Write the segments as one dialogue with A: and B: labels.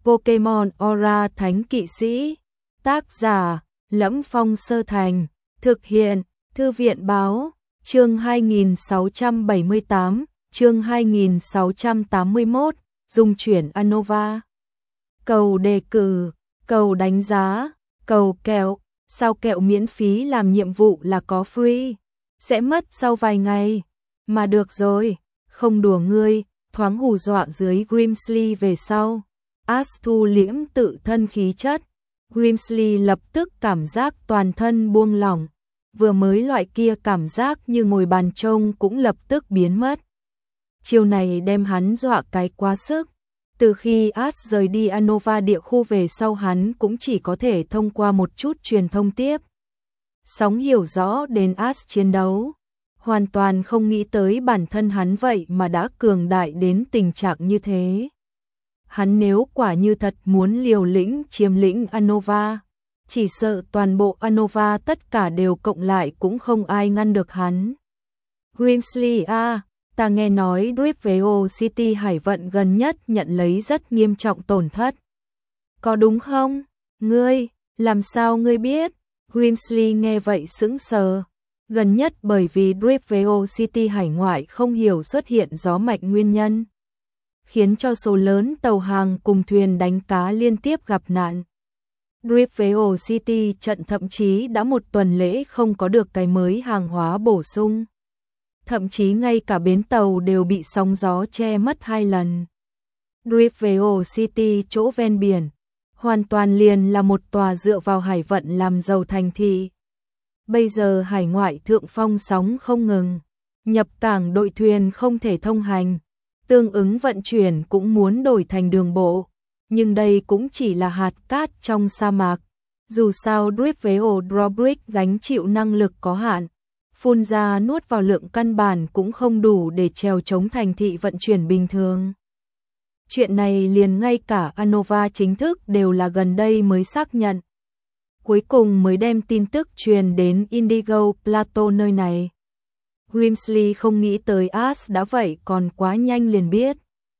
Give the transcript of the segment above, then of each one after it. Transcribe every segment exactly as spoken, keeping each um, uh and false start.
A: Pokemon Aura Thánh Kỵ Sĩ. Tác giả: Lẫm Phong Sơ Thành. Thực hiện: Thư viện Báo. Chương hai nghìn sáu trăm bảy mươi tám, chương hai nghìn sáu trăm tám mươi mốt, dung chuyển Unova. Cầu đề cử, cầu đánh giá, cầu kẹo, sao kẹo miễn phí làm nhiệm vụ là có free, sẽ mất sau vài ngày. Mà được rồi, không đùa ngươi, thoáng hù dọa dưới Grimsley về sau. Ash thu liễm tự thân khí chất, Grimsley lập tức cảm giác toàn thân buông lỏng, vừa mới loại kia cảm giác như ngồi bàn trông cũng lập tức biến mất. Chiều này đem hắn dọa cái quá sức. Từ khi Ash rời đi Unova địa khu về sau hắn cũng chỉ có thể thông qua một chút truyền thông tiếp. Sóng hiểu rõ đến Ash chiến đấu. Hoàn toàn không nghĩ tới bản thân hắn vậy mà đã cường đại đến tình trạng như thế. Hắn nếu quả như thật muốn liều lĩnh chiếm lĩnh Unova, chỉ sợ toàn bộ Unova tất cả đều cộng lại cũng không ai ngăn được hắn. Grimsley à, ta nghe nói Driftveil City hải vận gần nhất nhận lấy rất nghiêm trọng tổn thất. Có đúng không? Ngươi, làm sao ngươi biết? Grimsley nghe vậy sững sờ. Gần nhất bởi vì Driftveil City hải ngoại không hiểu xuất hiện gió mạnh nguyên nhân, khiến cho số lớn tàu hàng cùng thuyền đánh cá liên tiếp gặp nạn. Driftveil City trận thậm chí đã một tuần lễ không có được cái mới hàng hóa bổ sung. Thậm chí ngay cả bến tàu đều bị sóng gió che mất hai lần. Driftveil City chỗ ven biển, hoàn toàn liền là một tòa dựa vào hải vận làm giàu thành thị. Bây giờ hải ngoại thượng phong sóng không ngừng, nhập cảng đội thuyền không thể thông hành, tương ứng vận chuyển cũng muốn đổi thành đường bộ. Nhưng đây cũng chỉ là hạt cát trong sa mạc. Dù sao Driftveil Drawbridge gánh chịu năng lực có hạn, phun ra nuốt vào lượng căn bản cũng không đủ để chèo chống thành thị vận chuyển bình thường. Chuyện này liền ngay cả Unova chính thức đều là gần đây mới xác nhận. Cuối cùng mới đem tin tức truyền đến Indigo Plateau nơi này. Grimsley không nghĩ tới Ash đã vậy còn quá nhanh liền biết.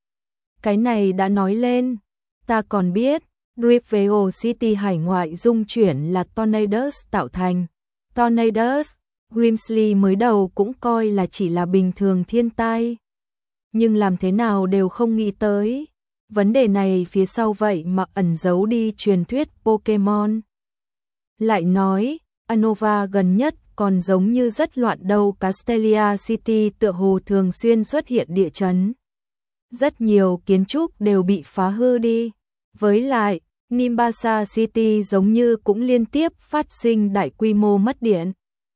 A: Cái này đã nói lên. Ta còn biết, Driftveil City hải ngoại dung chuyển là Tornadoes tạo thành. Tornadoes, Grimsley mới đầu cũng coi là chỉ là bình thường thiên tai. Nhưng làm thế nào đều không nghĩ tới. Vấn đề này phía sau vậy mà ẩn giấu đi truyền thuyết Pokemon. Lại nói, Unova gần nhất còn giống như rất loạn đâu. Castelia City tựa hồ thường xuyên xuất hiện địa chấn. Rất nhiều kiến trúc đều bị phá hư đi. Với lại, Nimbasa City giống như cũng liên tiếp phát sinh đại quy mô mất điện.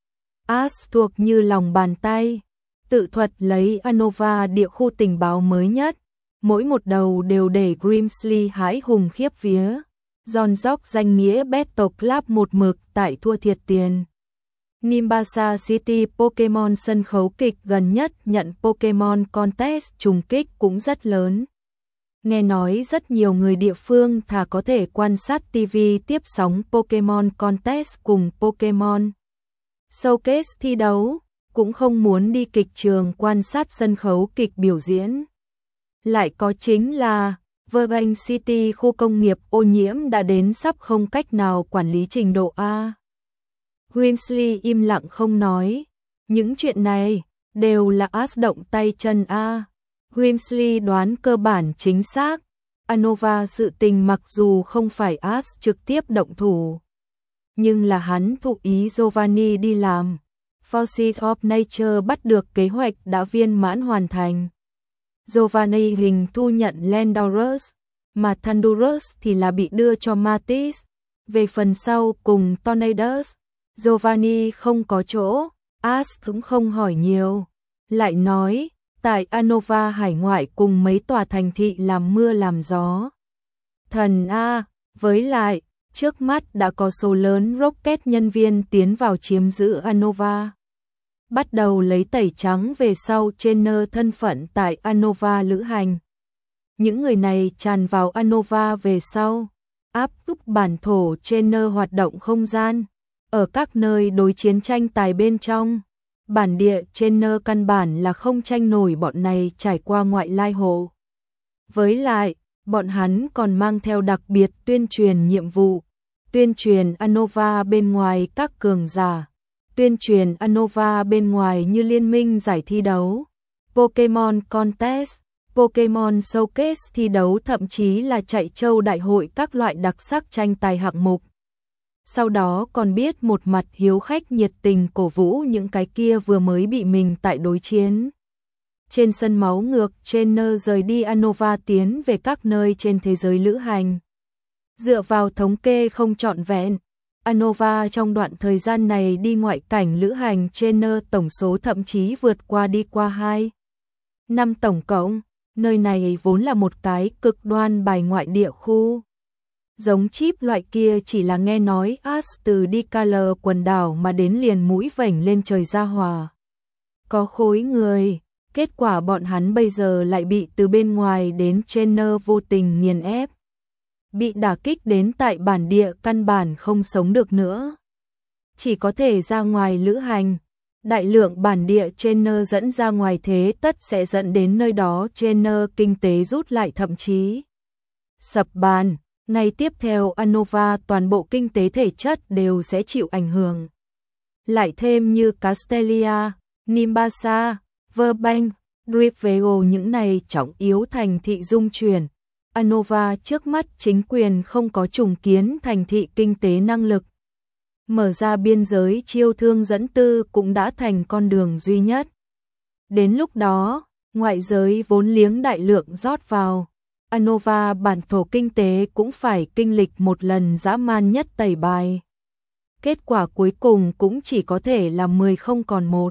A: Ash thuộc như lòng bàn tay, tự thuật lấy Unova địa khu tình báo mới nhất, mỗi một đầu đều để Grimsley hãi hùng khiếp vía. Giòn dốc danh nghĩa Battle Club một mực tại thua thiệt tiền. Nimbasa City Pokemon sân khấu kịch gần nhất nhận Pokemon Contest trùng kích cũng rất lớn. Nghe nói rất nhiều người địa phương thà có thể quan sát ti vi tiếp sóng Pokemon Contest cùng Pokemon Showcase thi đấu, cũng không muốn đi kịch trường quan sát sân khấu kịch biểu diễn. Lại có chính là Verbank City khu công nghiệp ô nhiễm đã đến sắp không cách nào quản lý trình độ A. Grimsley im lặng không nói. Những chuyện này đều là Ash động tay chân A. Grimsley đoán cơ bản chính xác. Unova sự tình mặc dù không phải Ash trực tiếp động thủ, nhưng là hắn thụ ý Giovanni đi làm. Forces of Nature bắt được kế hoạch đã viên mãn hoàn thành. Giovanni hình thu nhận Landorus, mà Thundurus thì là bị đưa cho Matisse. Về phần sau cùng Tornadoes, Giovanni không có chỗ, Ash cũng không hỏi nhiều. Lại nói, tại Unova hải ngoại cùng mấy tòa thành thị làm mưa làm gió. Thần A, với lại, trước mắt đã có số lớn Rocket nhân viên tiến vào chiếm giữ Unova. Bắt đầu lấy tẩy trắng về sau trainer thân phận tại Unova lữ hành. Những người này tràn vào Unova về sau, áp úp bản thổ trainer hoạt động không gian. Ở các nơi đối chiến tranh tài bên trong, bản địa trainer căn bản là không tranh nổi bọn này trải qua ngoại lai hộ. Với lại, bọn hắn còn mang theo đặc biệt tuyên truyền nhiệm vụ, tuyên truyền Anova bên ngoài các cường giả, tuyên truyền Anova bên ngoài như liên minh giải thi đấu, Pokemon Contest, Pokemon Showcase thi đấu, thậm chí là chạy châu đại hội các loại đặc sắc tranh tài hạng mục. Sau đó còn biết một mặt hiếu khách nhiệt tình cổ vũ những cái kia vừa mới bị mình tại đối chiến. Trên sân máu ngược, trainer rời đi Anova tiến về các nơi trên thế giới lữ hành. Dựa vào thống kê không trọn vẹn, Anova trong đoạn thời gian này đi ngoại cảnh lữ hành trainer tổng số thậm chí vượt qua đi qua hai năm tổng cộng. Nơi này vốn là một cái cực đoan bài ngoại địa khu. Giống chip loại kia chỉ là nghe nói Ash từ đi Color quần đảo mà đến liền mũi vểnh lên trời ra hòa. Có khối người, kết quả bọn hắn bây giờ lại bị từ bên ngoài đến trainer vô tình nghiền ép. Bị đả kích đến tại bản địa căn bản không sống được nữa. Chỉ có thể ra ngoài lữ hành. Đại lượng bản địa trainer dẫn ra ngoài thế tất sẽ dẫn đến nơi đó trainer kinh tế rút lại thậm chí sập bàn. Ngày tiếp theo Anova toàn bộ kinh tế thể chất đều sẽ chịu ảnh hưởng. Lại thêm như Castelia, Nimbasa, Verbank, Driftvale những này trọng yếu thành thị dung chuyển. Anova trước mắt chính quyền không có trùng kiến thành thị kinh tế năng lực. Mở ra biên giới chiêu thương dẫn tư cũng đã thành con đường duy nhất. Đến lúc đó, ngoại giới vốn liếng đại lượng rót vào. Anova bản thổ kinh tế cũng phải kinh lịch một lần dã man nhất tẩy bài. Kết quả cuối cùng cũng chỉ có thể là mười không còn một.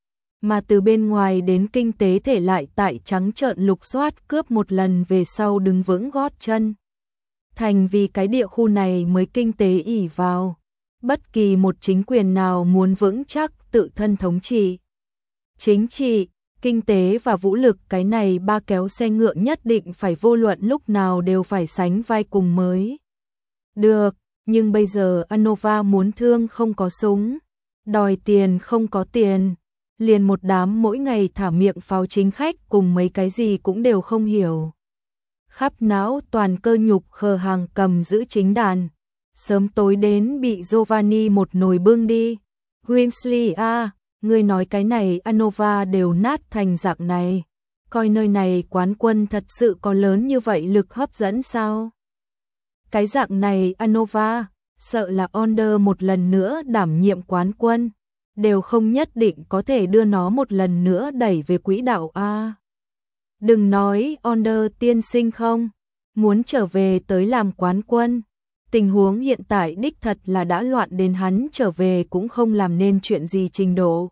A: Mà từ bên ngoài đến kinh tế thể lại tại trắng trợn lục soát cướp một lần về sau đứng vững gót chân. Thành vì cái địa khu này mới kinh tế ỷ vào. Bất kỳ một chính quyền nào muốn vững chắc tự thân thống trị. Chính trị, kinh tế và vũ lực cái này ba kéo xe ngựa nhất định phải vô luận lúc nào đều phải sánh vai cùng mới. Được, nhưng bây giờ Anova muốn thương không có súng, đòi tiền không có tiền, liền một đám mỗi ngày thả miệng pháo chính khách cùng mấy cái gì cũng đều không hiểu. Khắp não toàn cơ nhục khờ hàng cầm giữ chính đàn. Sớm tối đến bị Giovanni một nồi bưng đi. Grimsley à, ngươi nói cái này Anova đều nát thành dạng này. Coi nơi này quán quân thật sự có lớn như vậy lực hấp dẫn sao? Cái dạng này Anova, sợ là Onder một lần nữa đảm nhiệm quán quân. Đều không nhất định có thể đưa nó một lần nữa đẩy về quỹ đạo A. Đừng nói Onder tiên sinh không, muốn trở về tới làm quán quân. Tình huống hiện tại đích thật là đã loạn đến hắn trở về cũng không làm nên chuyện gì trình độ.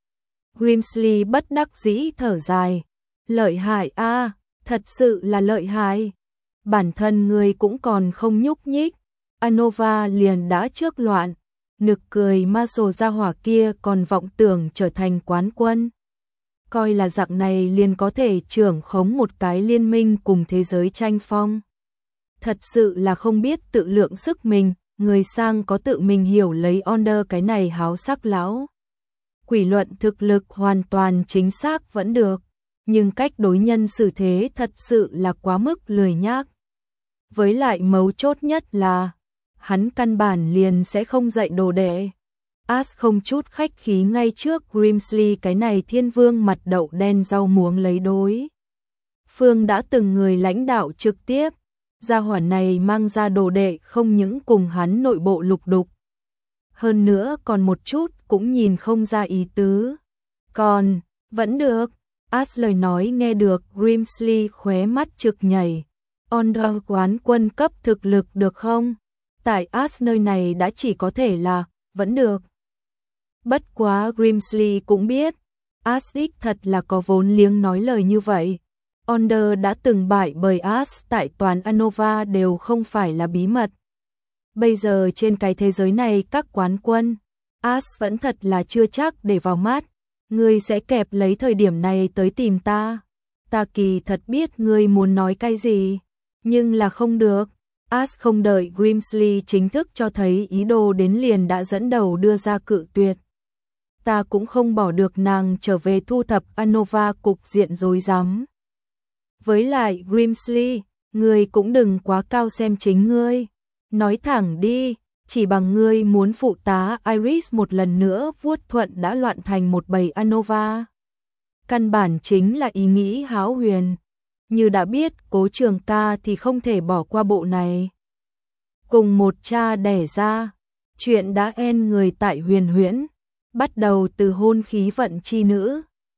A: Grimsley bất đắc dĩ thở dài. Lợi hại a, thật sự là lợi hại. Bản thân người cũng còn không nhúc nhích. Anova liền đã trước loạn. Nực cười ma sồ ra hỏa kia còn vọng tưởng trở thành quán quân. Coi là dạng này liền có thể trưởng khống một cái liên minh cùng thế giới tranh phong. Thật sự là không biết tự lượng sức mình, người sang có tự mình hiểu lấy Onder cái này háo sắc lão. Quỷ luận thực lực hoàn toàn chính xác vẫn được, nhưng cách đối nhân xử thế thật sự là quá mức lười nhác. Với lại mấu chốt nhất là, hắn căn bản liền sẽ không dạy đồ đệ. Ash không chút khách khí ngay trước Grimsley cái này thiên vương mặt đậu đen rau muống lấy đối. Phương đã từng người lãnh đạo trực tiếp. Gia hỏa này mang ra đồ đệ không những cùng hắn nội bộ lục đục. Hơn nữa còn một chút cũng nhìn không ra ý tứ. Còn, vẫn được. Ash lời nói nghe được Grimsley khóe mắt trực nhảy. Onder quán quân cấp thực lực được không? Tại Ash nơi này đã chỉ có thể là, vẫn được. Bất quá Grimsley cũng biết. Ash đích thật là có vốn liếng nói lời như vậy. Onder đã từng bại bởi Ash tại toàn Anova đều không phải là bí mật. Bây giờ trên cái thế giới này các quán quân, Ash vẫn thật là chưa chắc để vào mắt. Ngươi sẽ kẹp lấy thời điểm này tới tìm ta. Ta kỳ thật biết ngươi muốn nói cái gì, nhưng là không được. Ash không đợi Grimsley chính thức cho thấy ý đồ đến liền đã dẫn đầu đưa ra cự tuyệt. Ta cũng không bỏ được nàng trở về thu thập Anova cục diện rối rắm. Với lại Grimsley, Ngươi cũng đừng quá cao xem chính ngươi. Nói thẳng đi, chỉ bằng ngươi muốn phụ tá Iris một lần nữa vuốt thuận đã loạn thành một bầy Anova. Căn bản chính là ý nghĩ hão huyền. Như đã biết Cố Trường Ca thì không thể bỏ qua bộ này. Cùng một cha đẻ ra, chuyện đã en người tại Huyền Huyễn, bắt đầu từ hôn khí vận chi nữ,